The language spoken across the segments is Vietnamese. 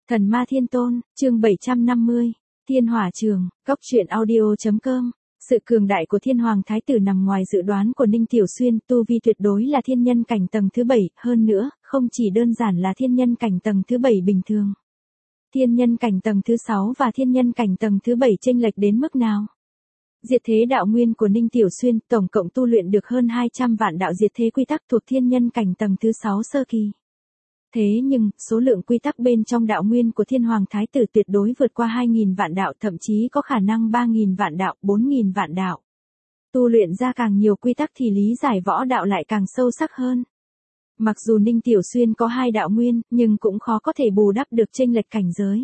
Thần Ma Thiên Tôn, chương 750, Thiên Hỏa Trường, Cốc truyện audio.com. Sự cường đại của Thiên Hoàng Thái Tử nằm ngoài dự đoán của Ninh Tiểu Xuyên, tu vi tuyệt đối là thiên nhân cảnh tầng thứ 7, hơn nữa, không chỉ đơn giản là thiên nhân cảnh tầng thứ 7 bình thường. Thiên nhân cảnh tầng thứ 6 và thiên nhân cảnh tầng thứ 7 chênh lệch đến mức nào? Diệt thế đạo nguyên của Ninh Tiểu Xuyên tổng cộng tu luyện được hơn 200 vạn đạo diệt thế quy tắc thuộc thiên nhân cảnh tầng thứ 6 sơ kỳ. Thế nhưng, số lượng quy tắc bên trong đạo nguyên của Thiên Hoàng Thái Tử tuyệt đối vượt qua 2.000 vạn đạo, thậm chí có khả năng 3.000 vạn đạo, 4.000 vạn đạo. Tu luyện ra càng nhiều quy tắc thì lý giải võ đạo lại càng sâu sắc hơn. Mặc dù Ninh Tiểu Xuyên có 2 đạo nguyên, nhưng cũng khó có thể bù đắp được chênh lệch cảnh giới.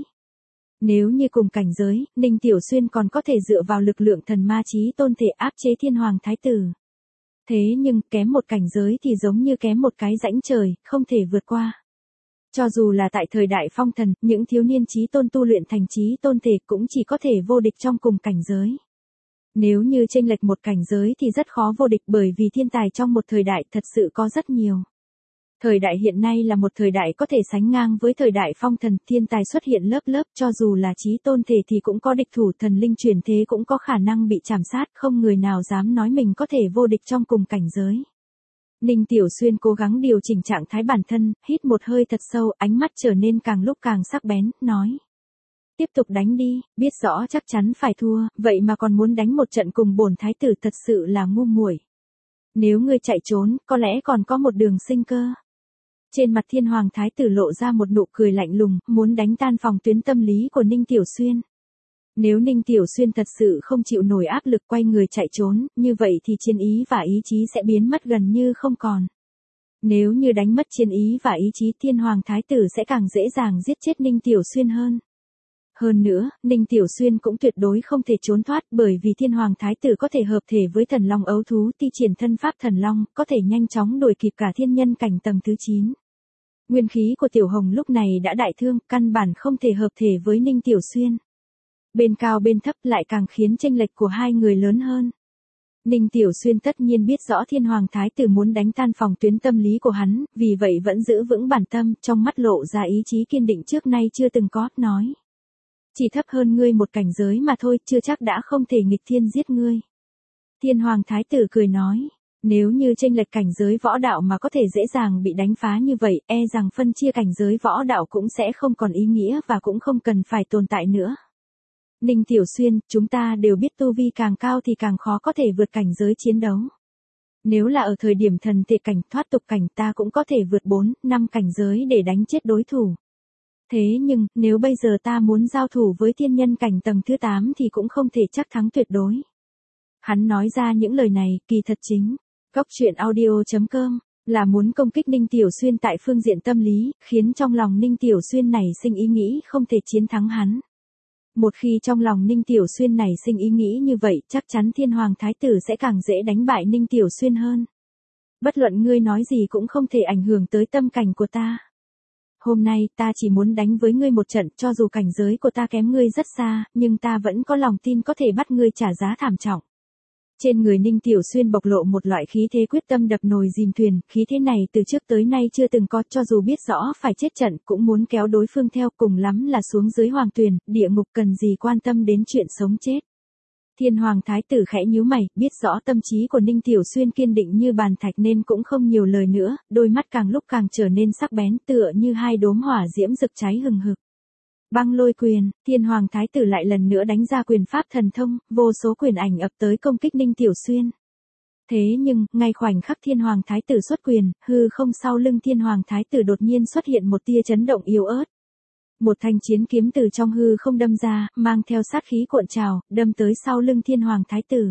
Nếu như cùng cảnh giới, Ninh Tiểu Xuyên còn có thể dựa vào lực lượng thần ma chí tôn thể áp chế Thiên Hoàng Thái Tử. Thế nhưng, kém một cảnh giới thì giống như kém một cái rãnh trời, không thể vượt qua. Cho dù là tại thời đại phong thần, những thiếu niên chí tôn tu luyện thành chí tôn thể cũng chỉ có thể vô địch trong cùng cảnh giới. Nếu như chênh lệch một cảnh giới thì rất khó vô địch, bởi vì thiên tài trong một thời đại thật sự có rất nhiều. Thời đại hiện nay là một thời đại có thể sánh ngang với thời đại phong thần, thiên tài xuất hiện lớp lớp, cho dù là chí tôn thể thì cũng có địch thủ, thần linh chuyển thế cũng có khả năng bị trảm sát, không người nào dám nói mình có thể vô địch trong cùng cảnh giới. Ninh Tiểu Xuyên cố gắng điều chỉnh trạng thái bản thân, hít một hơi thật sâu, ánh mắt trở nên càng lúc càng sắc bén, nói. Tiếp tục đánh đi, biết rõ chắc chắn phải thua, vậy mà còn muốn đánh một trận cùng bổn thái tử, thật sự là ngu muội. Nếu ngươi chạy trốn, có lẽ còn có một đường sinh cơ. Trên mặt Thiên Hoàng Thái Tử lộ ra một nụ cười lạnh lùng, muốn đánh tan phòng tuyến tâm lý của Ninh Tiểu Xuyên. Nếu Ninh Tiểu Xuyên thật sự không chịu nổi áp lực quay người chạy trốn, như vậy thì chiến ý và ý chí sẽ biến mất gần như không còn. Nếu như đánh mất chiến ý và ý chí, Thiên Hoàng Thái Tử sẽ càng dễ dàng giết chết Ninh Tiểu Xuyên hơn. Hơn nữa, Ninh Tiểu Xuyên cũng tuyệt đối không thể trốn thoát, bởi vì Thiên Hoàng Thái Tử có thể hợp thể với thần long ấu thú, thi triển thân pháp thần long, có thể nhanh chóng đuổi kịp cả thiên nhân cảnh tầng thứ 9. Nguyên khí của Tiểu Hồng lúc này đã đại thương, căn bản không thể hợp thể với Ninh Tiểu Xuyên. Bên cao bên thấp lại càng khiến chênh lệch của hai người lớn hơn. Ninh Tiểu Xuyên tất nhiên biết rõ Thiên Hoàng Thái Tử muốn đánh tan phòng tuyến tâm lý của hắn, vì vậy vẫn giữ vững bản tâm, trong mắt lộ ra ý chí kiên định trước nay chưa từng có, nói. Chỉ thấp hơn ngươi một cảnh giới mà thôi, chưa chắc đã không thể nghịch thiên giết ngươi. Thiên Hoàng Thái Tử cười nói, nếu như chênh lệch cảnh giới võ đạo mà có thể dễ dàng bị đánh phá như vậy, e rằng phân chia cảnh giới võ đạo cũng sẽ không còn ý nghĩa và cũng không cần phải tồn tại nữa. Ninh Tiểu Xuyên, chúng ta đều biết tu vi càng cao thì càng khó có thể vượt cảnh giới chiến đấu. Nếu là ở thời điểm thần thể cảnh, thoát tục cảnh, ta cũng có thể vượt 4, 5 cảnh giới để đánh chết đối thủ. Thế nhưng, nếu bây giờ ta muốn giao thủ với thiên nhân cảnh tầng thứ 8 thì cũng không thể chắc thắng tuyệt đối. Hắn nói ra những lời này, kỳ thật chính, Cốc truyện audio.com, là muốn công kích Ninh Tiểu Xuyên tại phương diện tâm lý, khiến trong lòng Ninh Tiểu Xuyên này sinh ý nghĩ không thể chiến thắng hắn. Một khi trong lòng Ninh Tiểu Xuyên này sinh ý nghĩ như vậy, chắc chắn Thiên Hoàng Thái Tử sẽ càng dễ đánh bại Ninh Tiểu Xuyên hơn. Bất luận ngươi nói gì cũng không thể ảnh hưởng tới tâm cảnh của ta. Hôm nay, ta chỉ muốn đánh với ngươi một trận, cho dù cảnh giới của ta kém ngươi rất xa, nhưng ta vẫn có lòng tin có thể bắt ngươi trả giá thảm trọng. Trên người Ninh Tiểu Xuyên bộc lộ một loại khí thế quyết tâm đập nồi dìm thuyền, khí thế này từ trước tới nay chưa từng có, cho dù biết rõ phải chết trận cũng muốn kéo đối phương theo, cùng lắm là xuống dưới hoàng tuyền, địa ngục cần gì quan tâm đến chuyện sống chết. Thiên Hoàng Thái Tử khẽ nhíu mày, biết rõ tâm trí của Ninh Tiểu Xuyên kiên định như bàn thạch nên cũng không nhiều lời nữa, đôi mắt càng lúc càng trở nên sắc bén, tựa như hai đốm hỏa diễm rực cháy hừng hực. Băng lôi quyền, Thiên Hoàng Thái Tử lại lần nữa đánh ra quyền pháp thần thông, vô số quyền ảnh ập tới công kích Ninh Tiểu Xuyên. Thế nhưng, ngay khoảnh khắc Thiên Hoàng Thái Tử xuất quyền, hư không sau lưng Thiên Hoàng Thái Tử đột nhiên xuất hiện một tia chấn động yếu ớt. Một thanh chiến kiếm từ trong hư không đâm ra, mang theo sát khí cuộn trào, đâm tới sau lưng Thiên Hoàng Thái Tử.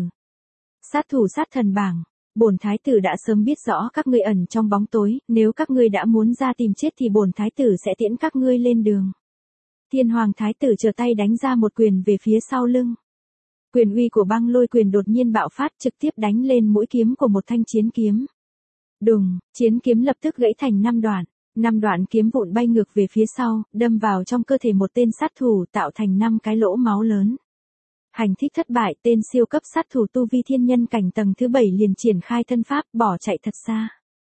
Sát thủ sát thần bảng, bổn thái tử đã sớm biết rõ các ngươi ẩn trong bóng tối, nếu các ngươi đã muốn ra tìm chết thì bổn thái tử sẽ tiễn các ngươi lên đường. Thiên Hoàng Thái Tử trở tay đánh ra một quyền về phía sau lưng. Quyền uy của băng lôi quyền đột nhiên bạo phát, trực tiếp đánh lên mũi kiếm của một thanh chiến kiếm. Đùng, chiến kiếm lập tức gãy thành 5 đoạn. 5 đoạn kiếm vụn bay ngược về phía sau, đâm vào trong cơ thể một tên sát thủ, tạo thành 5 cái lỗ máu lớn. Hành thích thất bại, tên siêu cấp sát thủ tu vi thiên nhân cảnh tầng thứ 7 liền triển khai thân pháp, bỏ chạy thật xa.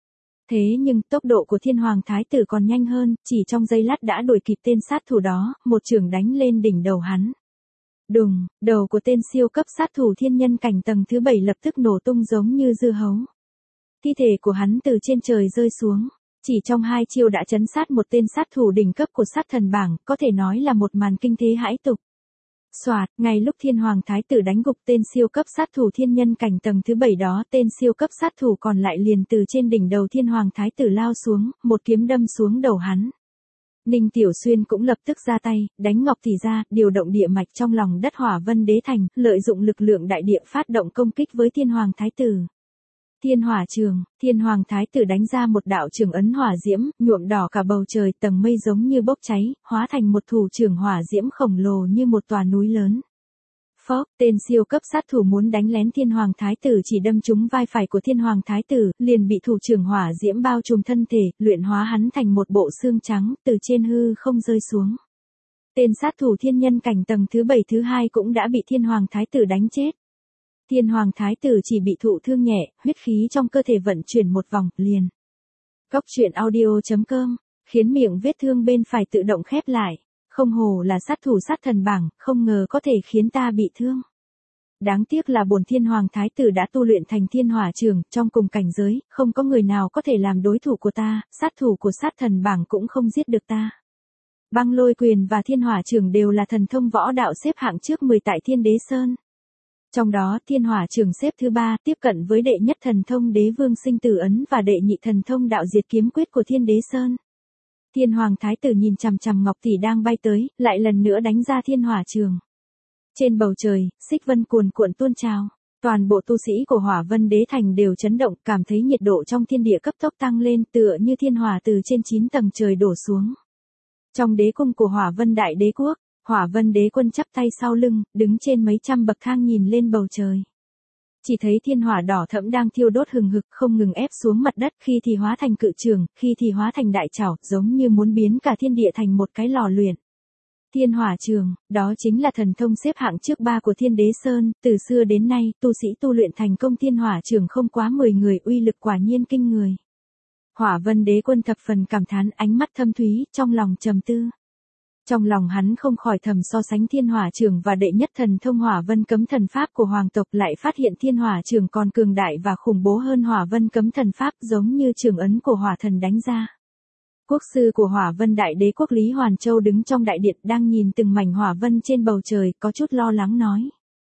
Thế nhưng tốc độ của thiên hoàng thái tử còn nhanh hơn, chỉ trong giây lát đã đuổi kịp tên sát thủ đó, một chưởng đánh lên đỉnh đầu hắn. Đùng, đầu của tên siêu cấp sát thủ thiên nhân cảnh tầng thứ 7 lập tức nổ tung giống như dưa hấu. Thi thể của hắn từ trên trời rơi xuống. Chỉ trong 2 chiêu đã trấn sát một tên sát thủ đỉnh cấp của sát thần bảng, có thể nói là một màn kinh thế hãi tục. Soạt, ngay lúc thiên hoàng thái tử đánh gục tên siêu cấp sát thủ thiên nhân cảnh tầng thứ 7 đó, tên siêu cấp sát thủ còn lại liền từ trên đỉnh đầu thiên hoàng thái tử lao xuống, một kiếm đâm xuống đầu hắn. Ninh Tiểu Xuyên cũng lập tức ra tay, đánh Ngọc Tỷ ra, điều động địa mạch trong lòng đất Hỏa Vân Đế Thành, lợi dụng lực lượng đại địa phát động công kích với thiên hoàng thái tử. Thiên hỏa trường, thiên hoàng thái tử đánh ra một đạo trường ấn hỏa diễm, nhuộm đỏ cả bầu trời, tầng mây giống như bốc cháy, hóa thành một thủ trường hỏa diễm khổng lồ như một tòa núi lớn. Phốc, tên siêu cấp sát thủ muốn đánh lén thiên hoàng thái tử chỉ đâm trúng vai phải của thiên hoàng thái tử, liền bị thủ trường hỏa diễm bao trùm thân thể, luyện hóa hắn thành một bộ xương trắng, từ trên hư không rơi xuống. Tên sát thủ thiên nhân cảnh tầng thứ 7 thứ 2 cũng đã bị thiên hoàng thái tử đánh chết. Thiên hoàng thái tử chỉ bị thụ thương nhẹ, huyết khí trong cơ thể vận chuyển một vòng, liền. Góc truyện audio.com, khiến miệng vết thương bên phải tự động khép lại. Không hổ là sát thủ sát thần bảng, không ngờ có thể khiến ta bị thương. Đáng tiếc là bổn thiên hoàng thái tử đã tu luyện thành thiên hỏa trường, trong cùng cảnh giới, không có người nào có thể làm đối thủ của ta, sát thủ của sát thần bảng cũng không giết được ta. Băng lôi quyền và thiên hỏa trường đều là thần thông võ đạo xếp hạng trước 10 tại Thiên Đế Sơn. Trong đó thiên hỏa trường xếp thứ 3, tiếp cận với đệ nhất thần thông đế vương sinh tử ấn và đệ nhị thần thông đạo diệt kiếm quyết của Thiên Đế Sơn. Thiên hoàng thái tử nhìn chằm chằm Ngọc Tỷ đang bay tới, lại lần nữa đánh ra thiên hỏa trường. Trên bầu trời, xích vân cuồn cuộn tuôn trào. Toàn bộ tu sĩ của Hỏa Vân Đế Thành đều chấn động, cảm thấy nhiệt độ trong thiên địa cấp tốc tăng lên, tựa như thiên hỏa từ trên 9 tầng trời đổ xuống. Trong đế cung của Hỏa Vân Đại Đế Quốc, Hỏa Vân Đế Quân chắp tay sau lưng, đứng trên mấy trăm bậc thang nhìn lên bầu trời. Chỉ thấy thiên hỏa đỏ thẫm đang thiêu đốt hừng hực, không ngừng ép xuống mặt đất, khi thì hóa thành cự trường, khi thì hóa thành đại trảo, giống như muốn biến cả thiên địa thành một cái lò luyện. Thiên hỏa trường, đó chính là thần thông xếp hạng trước 3 của Thiên Đế Sơn, từ xưa đến nay, tu sĩ tu luyện thành công thiên hỏa trường không quá 10 người, uy lực quả nhiên kinh người. Hỏa Vân Đế Quân thập phần cảm thán, ánh mắt thâm thúy, trong lòng trầm tư. Trong lòng hắn không khỏi thầm so sánh thiên hỏa trường và đệ nhất thần thông Hỏa Vân Cấm Thần Pháp của hoàng tộc, lại phát hiện thiên hỏa trường còn cường đại và khủng bố hơn Hỏa Vân Cấm Thần Pháp, giống như trường ấn của hỏa thần đánh ra. Quốc sư của Hỏa Vân Đại Đế Quốc Lý Hoàn Châu đứng trong đại điện đang nhìn từng mảnh hỏa vân trên bầu trời, có chút lo lắng nói.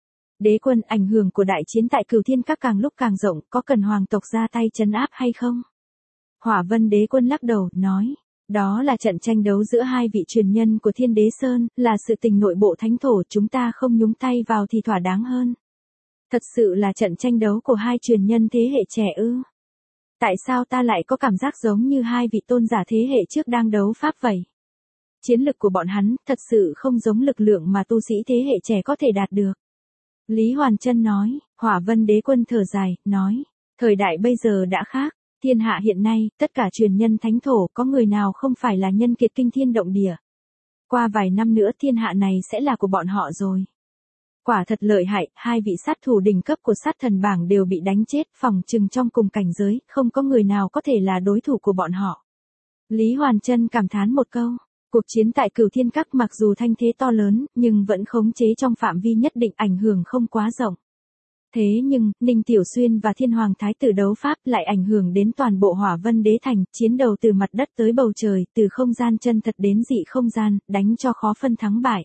Đế quân, ảnh hưởng của đại chiến tại Cửu Thiên Các càng lúc càng rộng, có cần hoàng tộc ra tay trấn áp hay không? Hỏa Vân Đế Quân lắc đầu, nói. Đó là trận tranh đấu giữa hai vị truyền nhân của Thiên Đế Sơn, là sự tình nội bộ thánh thổ, chúng ta không nhúng tay vào thì thỏa đáng hơn. Thật sự là trận tranh đấu của hai truyền nhân thế hệ trẻ ư? Tại sao ta lại có cảm giác giống như hai vị tôn giả thế hệ trước đang đấu pháp vậy? Chiến lực của bọn hắn thật sự không giống lực lượng mà tu sĩ thế hệ trẻ có thể đạt được. Lý Hoàn Trân nói. Hỏa Vân Đế Quân thở dài, nói. Thời đại bây giờ đã khác. Thiên hạ hiện nay, tất cả truyền nhân thánh thổ, có người nào không phải là nhân kiệt kinh thiên động địa. Qua vài năm nữa thiên hạ này sẽ là của bọn họ rồi. Quả thật lợi hại, hai vị sát thủ đỉnh cấp của sát thần bảng đều bị đánh chết, phòng chừng trong cùng cảnh giới, không có người nào có thể là đối thủ của bọn họ. Lý Hoàn Trân cảm thán một câu. Cuộc chiến tại Cửu Thiên Các mặc dù thanh thế to lớn, nhưng vẫn khống chế trong phạm vi nhất định, ảnh hưởng không quá rộng. Thế nhưng, Ninh Tiểu Xuyên và Thiên Hoàng Thái tử đấu pháp lại ảnh hưởng đến toàn bộ Hỏa Vân Đế Thành, chiến đầu từ mặt đất tới bầu trời, từ không gian chân thật đến dị không gian, đánh cho khó phân thắng bại.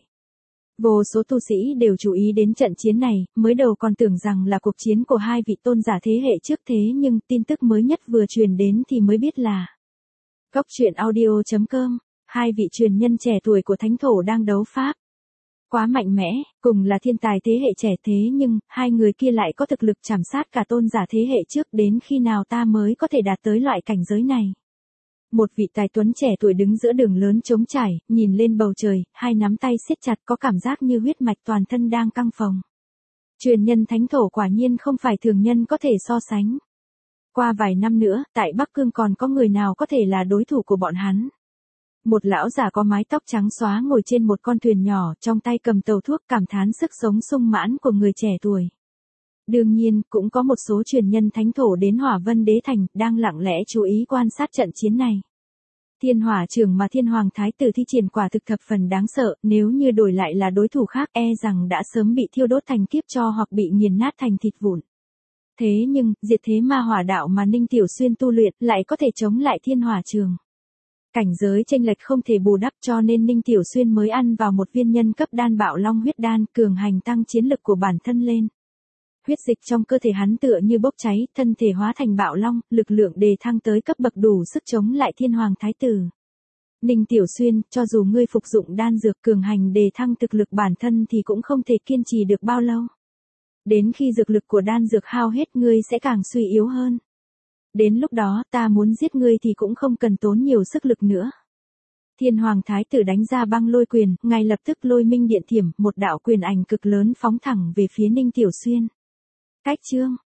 Vô số tu sĩ đều chú ý đến trận chiến này, mới đầu còn tưởng rằng là cuộc chiến của hai vị tôn giả thế hệ trước, thế nhưng tin tức mới nhất vừa truyền đến thì mới biết là Góc truyện audio.com, hai vị truyền nhân trẻ tuổi của thánh thổ đang đấu pháp. Quá mạnh mẽ, cùng là thiên tài thế hệ trẻ, thế nhưng, hai người kia lại có thực lực chảm sát cả tôn giả thế hệ trước, đến khi nào ta mới có thể đạt tới loại cảnh giới này. Một vị tài tuấn trẻ tuổi đứng giữa đường lớn trống trải, nhìn lên bầu trời, hai nắm tay siết chặt, có cảm giác như huyết mạch toàn thân đang căng phồng. Truyền nhân thánh thổ quả nhiên không phải thường nhân có thể so sánh. Qua vài năm nữa, tại Bắc Cương còn có người nào có thể là đối thủ của bọn hắn. Một lão già có mái tóc trắng xóa ngồi trên một con thuyền nhỏ, trong tay cầm tàu thuốc, cảm thán sức sống sung mãn của người trẻ tuổi. Đương nhiên, cũng có một số truyền nhân thánh thổ đến Hỏa Vân Đế Thành, đang lặng lẽ chú ý quan sát trận chiến này. Thiên hỏa trường mà Thiên Hoàng Thái tử thi triển quả thực thập phần đáng sợ, nếu như đổi lại là đối thủ khác e rằng đã sớm bị thiêu đốt thành kiếp tro hoặc bị nghiền nát thành thịt vụn. Thế nhưng, diệt thế ma hỏa đạo mà Ninh Tiểu Xuyên tu luyện lại có thể chống lại thiên hỏa trường. Cảnh giới chênh lệch không thể bù đắp, cho nên Ninh Tiểu Xuyên mới ăn vào một viên nhân cấp đan Bạo Long huyết đan, cường hành tăng chiến lực của bản thân lên. Huyết dịch trong cơ thể hắn tựa như bốc cháy, thân thể hóa thành bạo long, lực lượng đề thăng tới cấp bậc đủ sức chống lại Thiên Hoàng Thái tử. Ninh Tiểu Xuyên, cho dù ngươi phục dụng đan dược cường hành đề thăng thực lực bản thân thì cũng không thể kiên trì được bao lâu. Đến khi dược lực của đan dược hao hết ngươi sẽ càng suy yếu hơn. Đến lúc đó ta muốn giết ngươi thì cũng không cần tốn nhiều sức lực nữa. Thiên Hoàng Thái tử đánh ra băng lôi quyền, ngay lập tức lôi minh điện thiểm, một đạo quyền ảnh cực lớn phóng thẳng về phía Ninh Tiểu Xuyên. Cách chương